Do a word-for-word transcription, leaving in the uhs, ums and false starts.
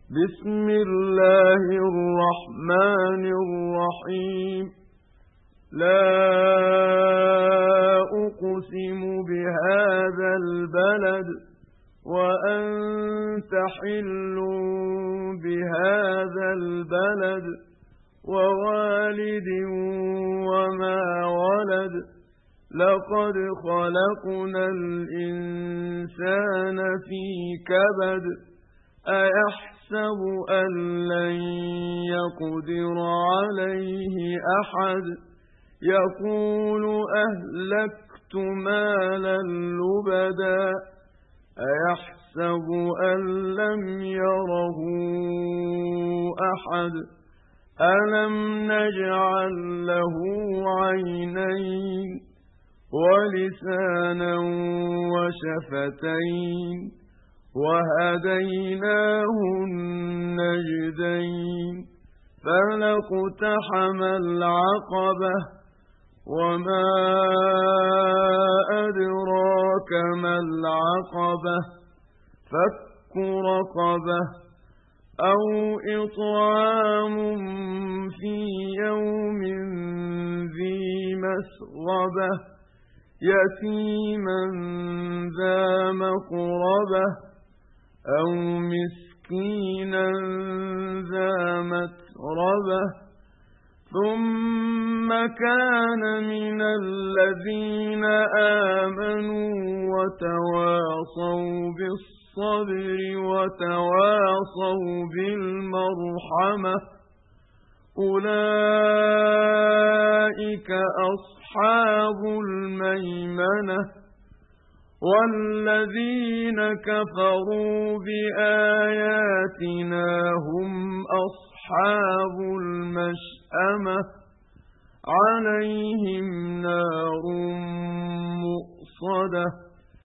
بسم الله الرحمن الرحيم لا أقسم بهذا البلد وأنت حل بهذا البلد ووالد وما ولد لقد خلقنا الإنسان في كبد أيحسب أن لن يقدر عليه أحد يقول أهلكت مالا لبدا أيحسب أن لم يره أحد ألم نجعل له عينين ولسانا وشفتين وهديناه النجدين فلاقتحم العقبة وما أدراك ما العقبة فك رقبة أو إطعام في يوم ذي مسغبة يتيما ذا مقربة أو مسكينا ذا متربة ثم كان من الذين آمنوا وتواصوا بالصبر وتواصوا بالمرحمة أولئك أصحاب الميمنة والذين كفروا بآياتنا هم أصحاب المشأمة عليهم نار مؤصدة